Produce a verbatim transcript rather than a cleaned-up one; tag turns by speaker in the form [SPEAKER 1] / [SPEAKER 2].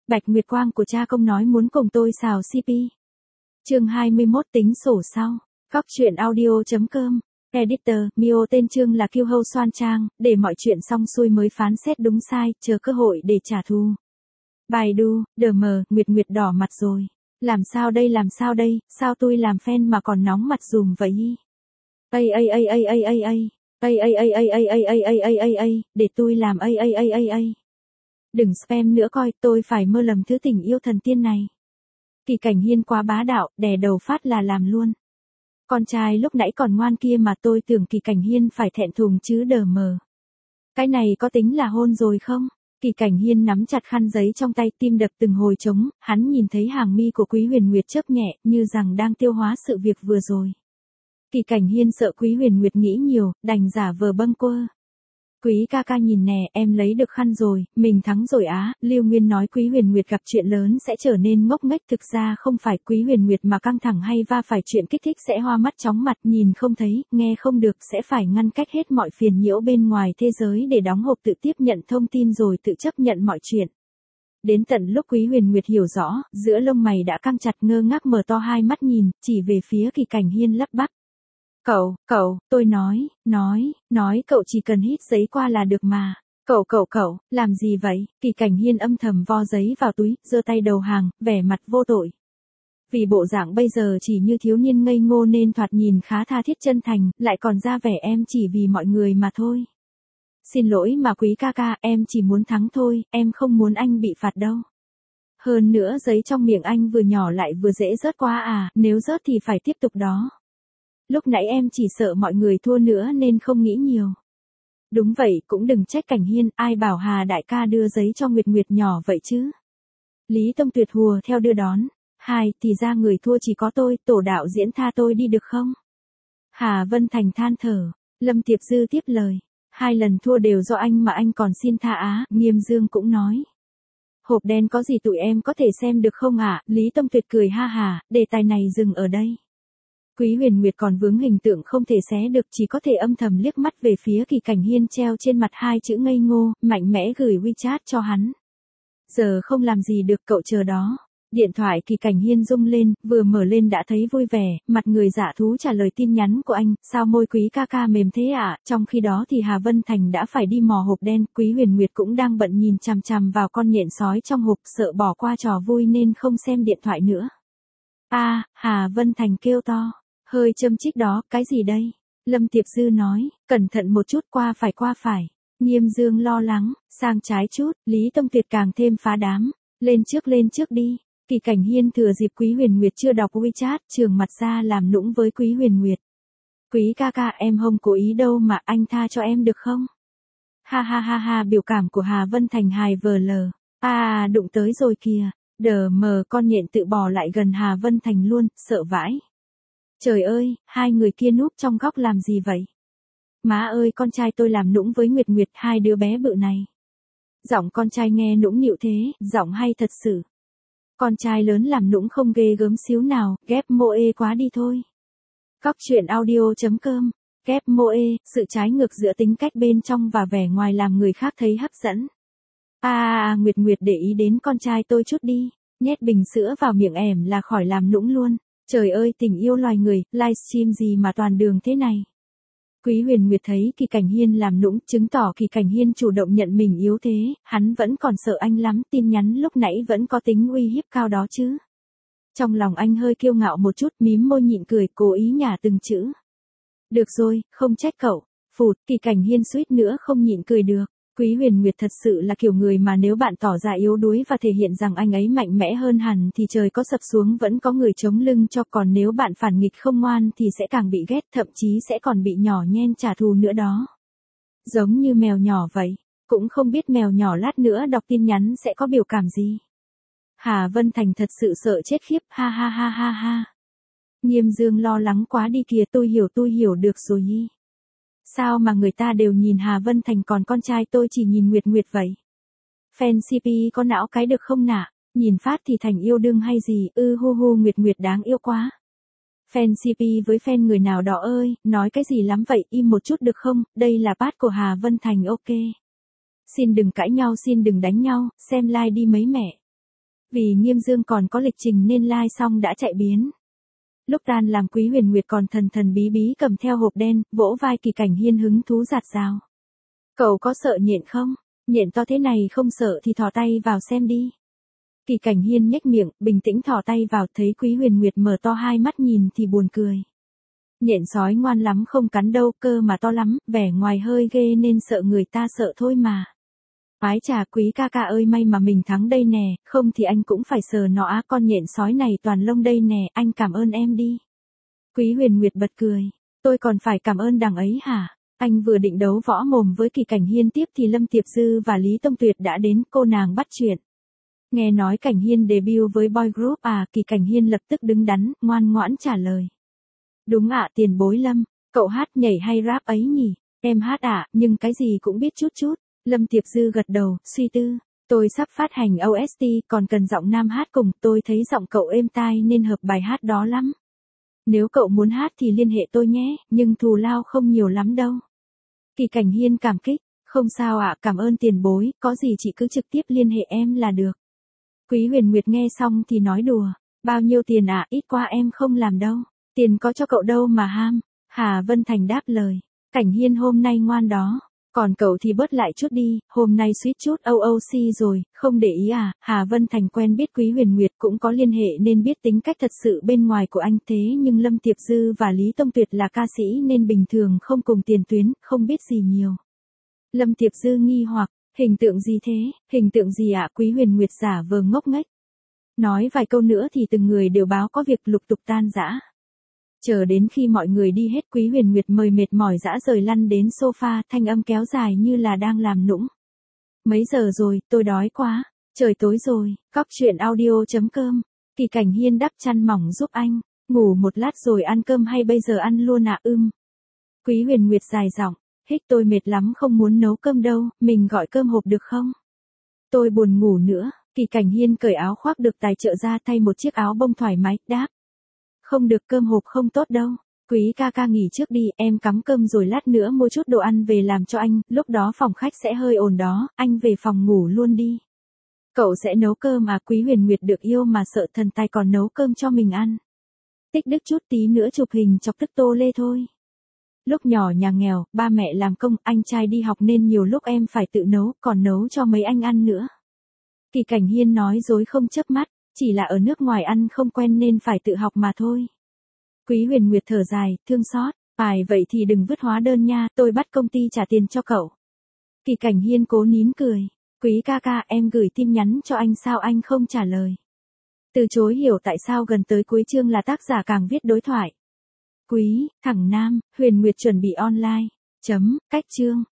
[SPEAKER 1] Bạch Nguyệt Quang của cha công nói muốn cùng tôi xào xê pê. Chương hai mươi mốt tính sổ sau. Góc truyện audio.com. Editor, Mio tên chương là Kiêu Hâu Soan Trang, để mọi chuyện xong xuôi mới phán xét đúng sai, chờ cơ hội để trả thù. Bài đu, đờ mờ, Nguyệt Nguyệt đỏ mặt rồi. Làm sao đây làm sao đây, sao tôi làm fan mà còn nóng mặt dùm vậy? Ây ây ây ây ây ây ây. Ây ây ây ây ây ây ây ây ây ây ây, để tôi làm ây ây ây ây ây. Đừng spam nữa coi, tôi phải mơ lầm thứ tình yêu thần tiên này. Kỳ Cảnh Hiên quá bá đạo, đè đầu phát là làm luôn. Con trai lúc nãy còn ngoan kia mà tôi tưởng Kỳ Cảnh Hiên phải thẹn thùng chứ đờ mờ. Cái này có tính là hôn rồi không? Kỳ Cảnh Hiên nắm chặt khăn giấy trong tay, tim đập từng hồi trống, hắn nhìn thấy hàng mi của Quý Huyền Nguyệt chớp nhẹ, như rằng đang tiêu hóa sự việc vừa rồi. Kỳ Cảnh Hiên sợ Quý Huyền Nguyệt nghĩ nhiều, đành giả vờ bâng quơ. Quý ca ca nhìn nè, em lấy được khăn rồi, mình thắng rồi á. Lưu Nguyên nói Quý Huyền Nguyệt gặp chuyện lớn sẽ trở nên ngốc nghếch, thực ra không phải Quý Huyền Nguyệt mà căng thẳng hay va phải chuyện kích thích sẽ hoa mắt chóng mặt, nhìn không thấy, nghe không được, sẽ phải ngăn cách hết mọi phiền nhiễu bên ngoài thế giới để đóng hộp tự tiếp nhận thông tin rồi tự chấp nhận mọi chuyện. Đến tận lúc Quý Huyền Nguyệt hiểu rõ, giữa lông mày đã căng chặt, ngơ ngác mở to hai mắt nhìn, chỉ về phía Kỳ Cảnh Hiên lắp bắp. Cậu, cậu, tôi nói, nói, nói cậu chỉ cần hít giấy qua là được mà. Cậu cậu cậu, làm gì vậy? Kỳ Cảnh Hiên âm thầm vo giấy vào túi, giơ tay đầu hàng, vẻ mặt vô tội. Vì bộ dạng bây giờ chỉ như thiếu niên ngây ngô nên thoạt nhìn khá tha thiết chân thành, lại còn ra vẻ em chỉ vì mọi người mà thôi. Xin lỗi mà Quý ca ca, em chỉ muốn thắng thôi, em không muốn anh bị phạt đâu. Hơn nữa giấy trong miệng anh vừa nhỏ lại vừa dễ rớt quá à, nếu rớt thì phải tiếp tục đó. Lúc nãy em chỉ sợ mọi người thua nữa nên không nghĩ nhiều. Đúng vậy, cũng đừng trách Cảnh Hiên, ai bảo Hà đại ca đưa giấy cho Nguyệt Nguyệt nhỏ vậy chứ. Lý Tông Tuyệt hùa theo đưa đón. Hai, thì ra người thua chỉ có tôi, tổ đạo diễn tha tôi đi được không? Hà Vân Thành than thở. Lâm Tiệp Dư tiếp lời. Hai lần thua đều do anh mà anh còn xin tha á, Nghiêm Dương cũng nói. Hộp đen có gì tụi em có thể xem được không ạ? À? Lý Tông Tuyệt cười ha hà, đề tài này dừng ở đây. Quý Huyền Nguyệt còn vướng hình tượng không thể xé được, chỉ có thể âm thầm liếc mắt về phía Kỳ Cảnh Hiên treo trên mặt hai chữ ngây ngô, mạnh mẽ gửi WeChat cho hắn. Giờ không làm gì được, cậu chờ đó. Điện thoại Kỳ Cảnh Hiên rung lên, vừa mở lên đã thấy vui vẻ, mặt người dạ thú trả lời tin nhắn của anh, sao môi Quý ca ca mềm thế ạ? À? Trong khi đó thì Hà Vân Thành đã phải đi mò hộp đen, Quý Huyền Nguyệt cũng đang bận nhìn chằm chằm vào con nhện sói trong hộp, sợ bỏ qua trò vui nên không xem điện thoại nữa. A, à, Hà Vân Thành kêu to. Hơi châm chích đó, cái gì đây? Lâm Tiệp Dư nói, cẩn thận một chút, qua phải qua phải. Nghiêm Dương lo lắng, sang trái chút, Lý Tông Tuyệt càng thêm phá đám. Lên trước lên trước đi. Kỳ Cảnh Hiên thừa dịp Quý Huyền Nguyệt chưa đọc WeChat, trường mặt ra làm nũng với Quý Huyền Nguyệt. Quý ca ca, em không cố ý đâu mà, anh tha cho em được không? Ha ha ha ha, biểu cảm của Hà Vân Thành hài vờ lờ. À, đụng tới rồi kìa. Đờ mờ, con nhện tự bò lại gần Hà Vân Thành luôn, sợ vãi. Trời ơi, hai người kia núp trong góc làm gì vậy? Má ơi, con trai tôi làm nũng với Nguyệt Nguyệt, hai đứa bé bự này. Giọng con trai nghe nũng nịu thế, giọng hay thật sự. Con trai lớn làm nũng không ghê gớm xíu nào, ghép mô ê quá đi thôi. Góc truyện audio.com. Ghép mô ê, sự trái ngược giữa tính cách bên trong và vẻ ngoài làm người khác thấy hấp dẫn. À, à, à Nguyệt Nguyệt để ý đến con trai tôi chút đi, nhét bình sữa vào miệng ẻm là khỏi làm nũng luôn. Trời ơi, tình yêu loài người, livestream gì mà toàn đường thế này. Quý Huyền Nguyệt thấy Kỳ Cảnh Hiên làm nũng, chứng tỏ Kỳ Cảnh Hiên chủ động nhận mình yếu thế, hắn vẫn còn sợ anh lắm, tin nhắn lúc nãy vẫn có tính uy hiếp cao đó chứ. Trong lòng anh hơi kiêu ngạo một chút, mím môi nhịn cười, cố ý nhả từng chữ. Được rồi, không trách cậu. Phụt, Kỳ Cảnh Hiên suýt nữa không nhịn cười được. Quý Huyền Nguyệt thật sự là kiểu người mà nếu bạn tỏ ra yếu đuối và thể hiện rằng anh ấy mạnh mẽ hơn hẳn thì trời có sập xuống vẫn có người chống lưng cho, còn nếu bạn phản nghịch không ngoan thì sẽ càng bị ghét, thậm chí sẽ còn bị nhỏ nhen trả thù nữa đó. Giống như mèo nhỏ vậy, cũng không biết mèo nhỏ lát nữa đọc tin nhắn sẽ có biểu cảm gì. Hà Vân Thành thật sự sợ chết khiếp, ha ha ha ha ha. Nghiêm Dương lo lắng quá đi kìa, tôi hiểu tôi hiểu được rồi nhi. Sao mà người ta đều nhìn Hà Vân Thành còn con trai tôi chỉ nhìn Nguyệt Nguyệt vậy? Fan xê pê có não cái được không nạ? Nhìn phát thì thành yêu đương hay gì, ư hu hu Nguyệt Nguyệt đáng yêu quá. Fan xê pê với fan người nào đó ơi, nói cái gì lắm vậy, im một chút được không, đây là part của Hà Vân Thành ok. Xin đừng cãi nhau, xin đừng đánh nhau, xem like đi mấy mẹ. Vì Nghiêm Dương còn có lịch trình nên lai like xong đã chạy biến. Lúc tan làm Quý Huyền Nguyệt còn thần thần bí bí cầm theo hộp đen, vỗ vai Kỳ Cảnh Hiên hứng thú rạt rào. Cậu có sợ nhện không? Nhện to thế này không sợ thì thò tay vào xem đi. Kỳ Cảnh Hiên nhếch miệng, bình tĩnh thò tay vào, thấy Quý Huyền Nguyệt mở to hai mắt nhìn thì buồn cười. Nhện sói ngoan lắm không cắn đâu, cơ mà to lắm, vẻ ngoài hơi ghê nên sợ người ta sợ thôi mà. Ái chà Quý ca ca ơi, may mà mình thắng đây nè, không thì anh cũng phải sờ nó á, con nhện sói này toàn lông đây nè, anh cảm ơn em đi. Quý Huyền Nguyệt bật cười, tôi còn phải cảm ơn đằng ấy hả? Anh vừa định đấu võ mồm với Kỳ Cảnh Hiên tiếp thì Lâm Tiệp Dư và Lý Tông Tuyệt đã đến, cô nàng bắt chuyện. Nghe nói Cảnh Hiên debut với boy group à, Kỳ Cảnh Hiên lập tức đứng đắn, ngoan ngoãn trả lời. Đúng ạ tiền bối Lâm, cậu hát nhảy hay rap ấy nhỉ? Em hát ạ, à, nhưng cái gì cũng biết chút chút. Lâm Tiệp Dư gật đầu, suy tư. Tôi sắp phát hành ô ét tê, còn cần giọng nam hát cùng, tôi thấy giọng cậu êm tai nên hợp bài hát đó lắm. Nếu cậu muốn hát thì liên hệ tôi nhé, nhưng thù lao không nhiều lắm đâu. Kỳ Cảnh Hiên cảm kích, không sao ạ, à, cảm ơn tiền bối, có gì chị cứ trực tiếp liên hệ em là được. Quý Huyền Nguyệt nghe xong thì nói đùa, bao nhiêu tiền ạ, à? Ít quá em không làm đâu, tiền có cho cậu đâu mà ham. Hà Vân Thành đáp lời, Cảnh Hiên hôm nay ngoan đó, còn cậu thì bớt lại chút đi, hôm nay suýt chút ô ô xê rồi, không để ý à. Hà Vân Thành quen biết Quý Huyền Nguyệt cũng có liên hệ nên biết tính cách thật sự bên ngoài của anh, thế nhưng Lâm Tiệp Dư và Lý Tông Tuyệt là ca sĩ nên bình thường không cùng tiền tuyến, không biết gì nhiều. Lâm Tiệp Dư nghi hoặc, hình tượng gì thế, hình tượng gì ạ? À? Quý Huyền Nguyệt giả vờ ngốc nghếch. Nói vài câu nữa thì từng người đều báo có việc lục tục tan rã. Chờ đến khi mọi người đi hết, Quý Huyền Nguyệt mời mệt mỏi dã rời lăn đến sofa, thanh âm kéo dài như là đang làm nũng. Mấy giờ rồi, tôi đói quá, trời tối rồi, cóc truyện audio chấm com. Kỳ Cảnh Hiên đắp chăn mỏng giúp anh, ngủ một lát rồi ăn cơm hay bây giờ ăn luôn ạ? À? Ưm. Quý Huyền Nguyệt dài giọng, hích tôi mệt lắm không muốn nấu cơm đâu, mình gọi cơm hộp được không? Tôi buồn ngủ nữa. Kỳ Cảnh Hiên cởi áo khoác được tài trợ ra thay một chiếc áo bông thoải mái, đáp. Không được, cơm hộp không tốt đâu. Quý ca ca nghỉ trước đi, em cắm cơm rồi lát nữa mua chút đồ ăn về làm cho anh, lúc đó phòng khách sẽ hơi ồn đó, anh về phòng ngủ luôn đi. Cậu sẽ nấu cơm à? Quý Huyền Nguyệt được yêu mà sợ thần tài còn nấu cơm cho mình ăn. Tích đức chút tí nữa chụp hình chọc tức Tô Lê thôi. Lúc nhỏ nhà nghèo, ba mẹ làm công, anh trai đi học nên nhiều lúc em phải tự nấu, còn nấu cho mấy anh ăn nữa. Kỳ Cảnh Hiên nói dối không chớp mắt, chỉ là ở nước ngoài ăn không quen nên phải tự học mà thôi. Quý Huyền Nguyệt thở dài, thương xót, phải vậy thì đừng vứt hóa đơn nha, tôi bắt công ty trả tiền cho cậu. Kỳ Cảnh Hiên cố nín cười, Quý ca ca em gửi tin nhắn cho anh sao anh không trả lời. Từ chối hiểu tại sao gần tới cuối chương là tác giả càng viết đối thoại. Quý, thẳng nam, Huyền Nguyệt chuẩn bị online. Chấm, cách chương.